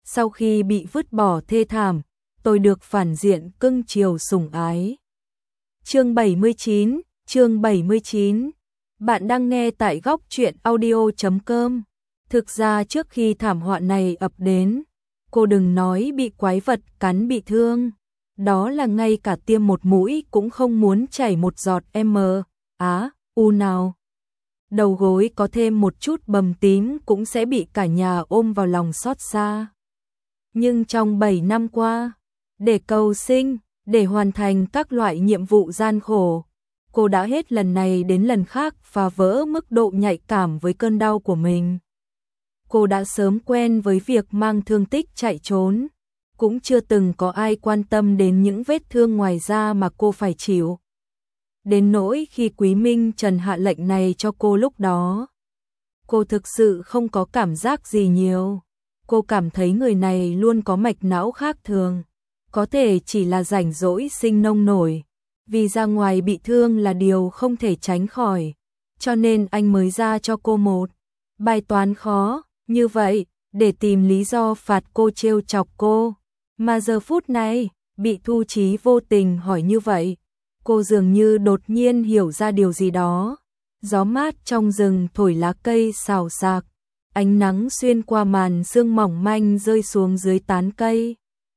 sau khi bị vứt bỏ thê thảm, tôi được phản diện cưng chiều sủng ái. Chương 79. Bạn đang nghe tại góc truyện audio.com. Thực ra trước khi thảm họa này ập đến, cô đừng nói bị quái vật cắn bị thương, đó là ngay cả tiêm một mũi cũng không muốn chảy một giọt u nào. Đầu gối có thêm một chút bầm tím cũng sẽ bị cả nhà ôm vào lòng xót xa. Nhưng trong 7 năm qua, để cầu sinh, để hoàn thành các loại nhiệm vụ gian khổ, cô đã hết lần này đến lần khác phá vỡ mức độ nhạy cảm với cơn đau của mình. Cô đã sớm quen với việc mang thương tích chạy trốn, cũng chưa từng có ai quan tâm đến những vết thương ngoài da mà cô phải chịu. Đến nỗi khi Quý Minh Trần hạ lệnh này cho cô lúc đó, cô thực sự không có cảm giác gì nhiều. Cô cảm thấy người này luôn có mạch não khác thường, có thể chỉ là rảnh rỗi sinh nông nổi, vì ra ngoài bị thương là điều không thể tránh khỏi, cho nên anh mới ra cho cô một bài toán khó như vậy để tìm lý do phạt cô trêu chọc cô. Mà giờ phút này, bị Thu Chí vô tình hỏi như vậy, cô dường như đột nhiên hiểu ra điều gì đó. Gió mát trong rừng thổi lá cây xào xạc, ánh nắng xuyên qua màn sương mỏng manh rơi xuống dưới tán cây.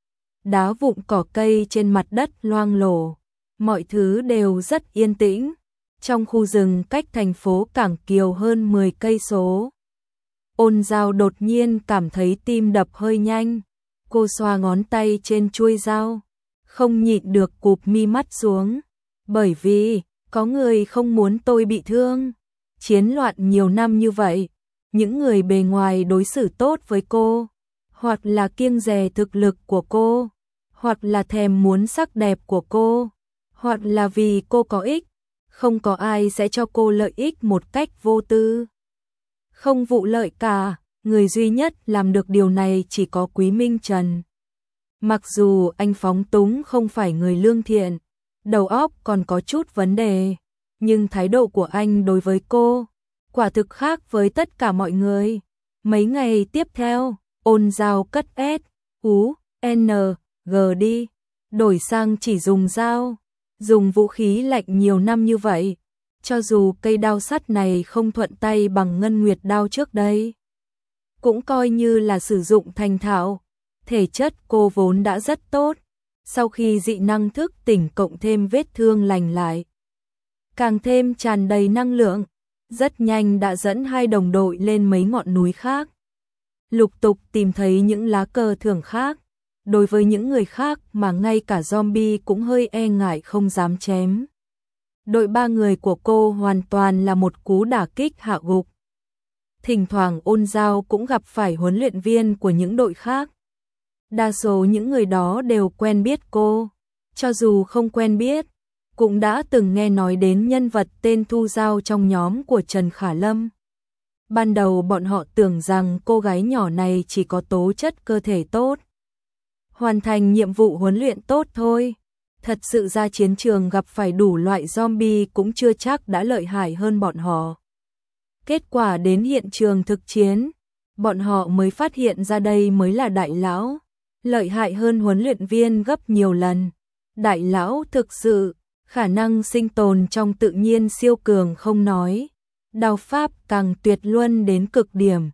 Đá vụn cỏ cây trên mặt đất loang lổ, mọi thứ đều rất yên tĩnh. Trong khu rừng cách thành phố Cảng Kiều hơn 10 cây số. Ôn Dao đột nhiên cảm thấy tim đập hơi nhanh. Cô xoa ngón tay trên chuôi dao, không nhịn được cụp mi mắt xuống. Bởi vì, có người không muốn tôi bị thương. Chiến loạn nhiều năm như vậy, những người bề ngoài đối xử tốt với cô, hoặc là kiêng dè thực lực của cô, hoặc là thèm muốn sắc đẹp của cô, hoặc là vì cô có ích, không có ai sẽ cho cô lợi ích một cách vô tư, không vụ lợi cả. Người duy nhất làm được điều này chỉ có Quý Minh Trần. Mặc dù anh phóng túng không phải người lương thiện, đầu óc còn có chút vấn đề, nhưng thái độ của anh đối với cô quả thực khác với tất cả mọi người. Mấy ngày tiếp theo, Ôn Dao cất SUNG đi, đổi sang chỉ dùng dao, dùng vũ khí lạnh nhiều năm như vậy, cho dù cây đao sắt này không thuận tay bằng Ngân Nguyệt đao trước đây, cũng coi như là sử dụng thành thạo. Thể chất cô vốn đã rất tốt, sau khi dị năng thức tỉnh cộng thêm vết thương lành lại, càng thêm tràn đầy năng lượng, rất nhanh đã dẫn hai đồng đội lên mấy ngọn núi khác. Lục tục tìm thấy những lá cờ thưởng khác, đối với những người khác mà ngay cả zombie cũng hơi e ngại không dám chém. Đội 3 người của cô hoàn toàn là một cú đả kích hạ gục. Thỉnh thoảng Ôn Dao cũng gặp phải huấn luyện viên của những đội khác. Đa số những người đó đều quen biết cô, cho dù không quen biết, cũng đã từng nghe nói đến nhân vật tên Thu Giao trong nhóm của Trần Khả Lâm. Ban đầu bọn họ tưởng rằng cô gái nhỏ này chỉ có tố chất cơ thể tốt, hoàn thành nhiệm vụ huấn luyện tốt thôi. Thật sự ra chiến trường gặp phải đủ loại zombie cũng chưa chắc đã lợi hại hơn bọn họ. Kết quả đến hiện trường thực chiến, bọn họ mới phát hiện ra đây mới là đại lão, lợi hại hơn huấn luyện viên gấp nhiều lần. Đại lão thực sự, khả năng sinh tồn trong tự nhiên siêu cường không nói, đao pháp càng tuyệt luân đến cực điểm.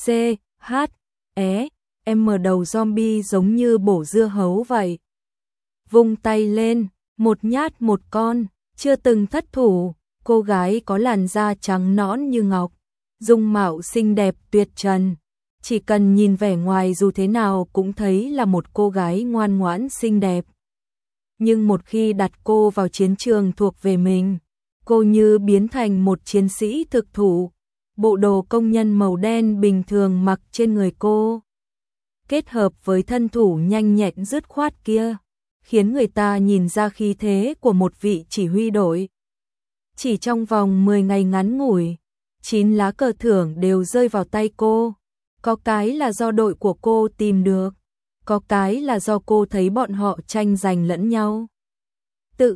Đầu zombie giống như bổ dưa hấu vậy. Vung tay lên, một nhát một con, chưa từng thất thủ. Cô gái có làn da trắng nõn như ngọc, dung mạo xinh đẹp tuyệt trần, chỉ cần nhìn vẻ ngoài dù thế nào cũng thấy là một cô gái ngoan ngoãn xinh đẹp. Nhưng một khi đặt cô vào chiến trường thuộc về mình, cô như biến thành một chiến sĩ thực thụ. Bộ đồ công nhân màu đen bình thường mặc trên người cô, kết hợp với thân thủ nhanh nhẹn dứt khoát kia, khiến người ta nhìn ra khí thế của một vị chỉ huy đội. Chỉ trong vòng 10 ngày ngắn ngủi, 9 lá cờ thưởng đều rơi vào tay cô. Có cái là do đội của cô tìm được, có cái là do cô thấy bọn họ tranh giành lẫn nhau. Tự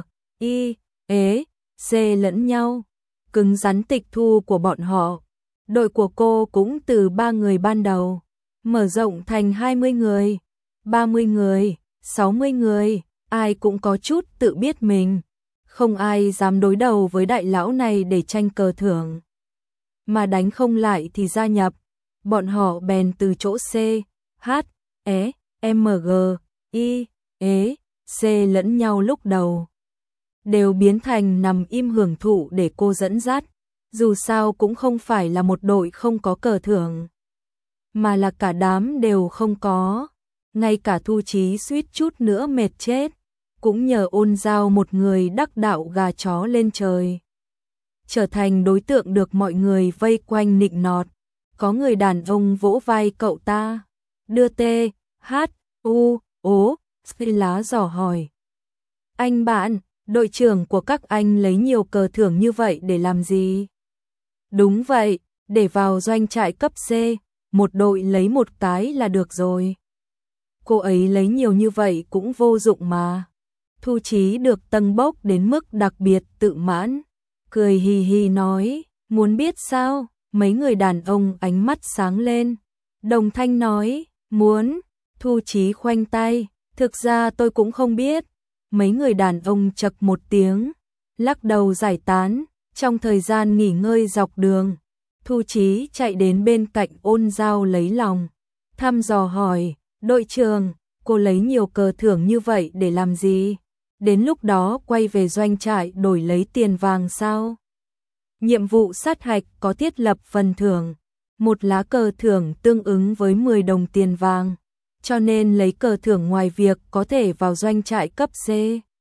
C lẫn nhau, cứng rắn tịch thu của bọn họ. Đội của cô cũng từ 3 người ban đầu, mở rộng thành 20 người, 30 người, 60 người, ai cũng có chút tự biết mình. Không ai dám đối đầu với đại lão này để tranh cờ thưởng. Mà đánh không lại thì gia nhập. Bọn họ bèn từ chỗ C, H, E, M, G, I, E, C lẫn nhau lúc đầu. Đều biến thành nằm im hưởng thụ để cô dẫn dắt. Dù sao cũng không phải là một đội không có cờ thưởng, mà là cả đám đều không có. Ngay cả Thu Chí suýt chút nữa mệt chết, cũng nhờ Ôn Giao một người đắc đạo gà chó lên trời, trở thành đối tượng được mọi người vây quanh nịnh nọt. Có người đàn ông vỗ vai cậu ta, đưa tê, hát, u, ố, lá dò hỏi. Anh bạn, đội trưởng của các anh lấy nhiều cờ thưởng như vậy để làm gì? Đúng vậy, để vào doanh trại cấp C, một đội lấy một cái là được rồi. Cô ấy lấy nhiều như vậy cũng vô dụng mà. Thu Chí được tâng bốc đến mức đặc biệt tự mãn, cười hì hì nói, muốn biết sao? Mấy người đàn ông ánh mắt sáng lên. Đồng thanh nói, muốn. Thu Chí khoanh tay, thực ra tôi cũng không biết. Mấy người đàn ông chậc một tiếng, lắc đầu giải tán. Trong thời gian nghỉ ngơi dọc đường, Thu Chí chạy đến bên cạnh Ôn Giao lấy lòng, thăm dò hỏi, đội trưởng, cô lấy nhiều cờ thưởng như vậy để làm gì? Đến lúc đó quay về doanh trại đổi lấy tiền vàng sao? Nhiệm vụ sát hạch có thiết lập phần thưởng, một lá cờ thưởng tương ứng với 10 đồng tiền vàng, cho nên lấy cờ thưởng ngoài việc có thể vào doanh trại cấp C,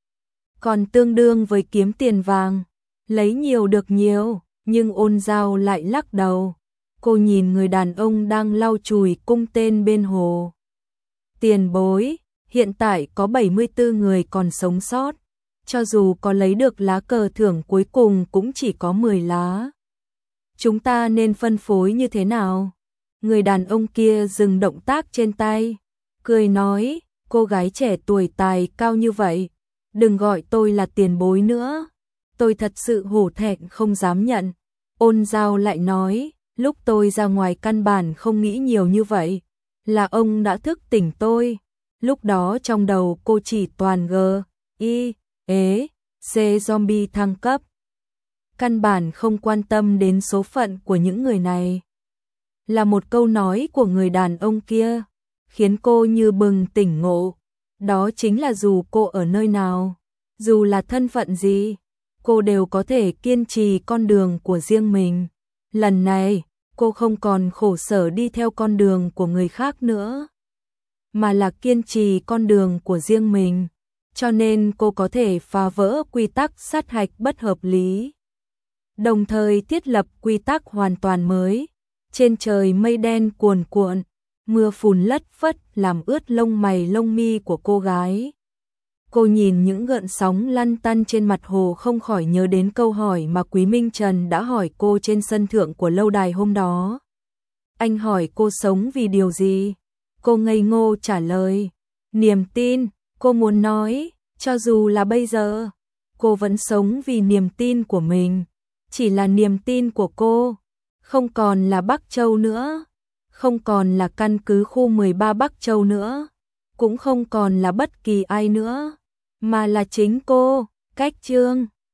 còn tương đương với kiếm tiền vàng. Lấy nhiều được nhiều, nhưng Ôn Giao lại lắc đầu. Cô nhìn người đàn ông đang lau chùi cung tên bên hồ. Tiền bối, hiện tại có 74 người còn sống sót. Cho dù có lấy được lá cờ thưởng cuối cùng cũng chỉ có 10 lá. Chúng ta nên phân phối như thế nào? Người đàn ông kia dừng động tác trên tay, cười nói, cô gái trẻ tuổi tài cao như vậy, đừng gọi tôi là tiền bối nữa. Tôi thật sự hổ thẹn không dám nhận. Ôn Giao lại nói, lúc tôi ra ngoài căn bản không nghĩ nhiều như vậy, là ông đã thức tỉnh tôi. Lúc đó trong đầu cô chỉ toàn G, I, E, C zombie thăng cấp. Căn bản không quan tâm đến số phận của những người này. Là một câu nói của người đàn ông kia, khiến cô như bừng tỉnh ngộ. Đó chính là dù cô ở nơi nào, dù là thân phận gì, cô đều có thể kiên trì con đường của riêng mình. Lần này, cô không còn khổ sở đi theo con đường của người khác nữa, mà là kiên trì con đường của riêng mình. Cho nên cô có thể phá vỡ quy tắc sát hạch bất hợp lý, đồng thời thiết lập quy tắc hoàn toàn mới. Trên trời mây đen cuồn cuộn, mưa phùn lất phất làm ướt lông mày lông mi của cô gái. Cô nhìn những gợn sóng lăn tăn trên mặt hồ không khỏi nhớ đến câu hỏi mà Quý Minh Trần đã hỏi cô trên sân thượng của lâu đài hôm đó. Anh hỏi cô sống vì điều gì? Cô ngây ngô trả lời, niềm tin. Cô muốn nói, cho dù là bây giờ, cô vẫn sống vì niềm tin của mình. Chỉ là niềm tin của cô, không còn là Bắc Châu nữa, không còn là căn cứ khu 13 Bắc Châu nữa, cũng không còn là bất kỳ ai nữa, mà là chính cô. Cách chương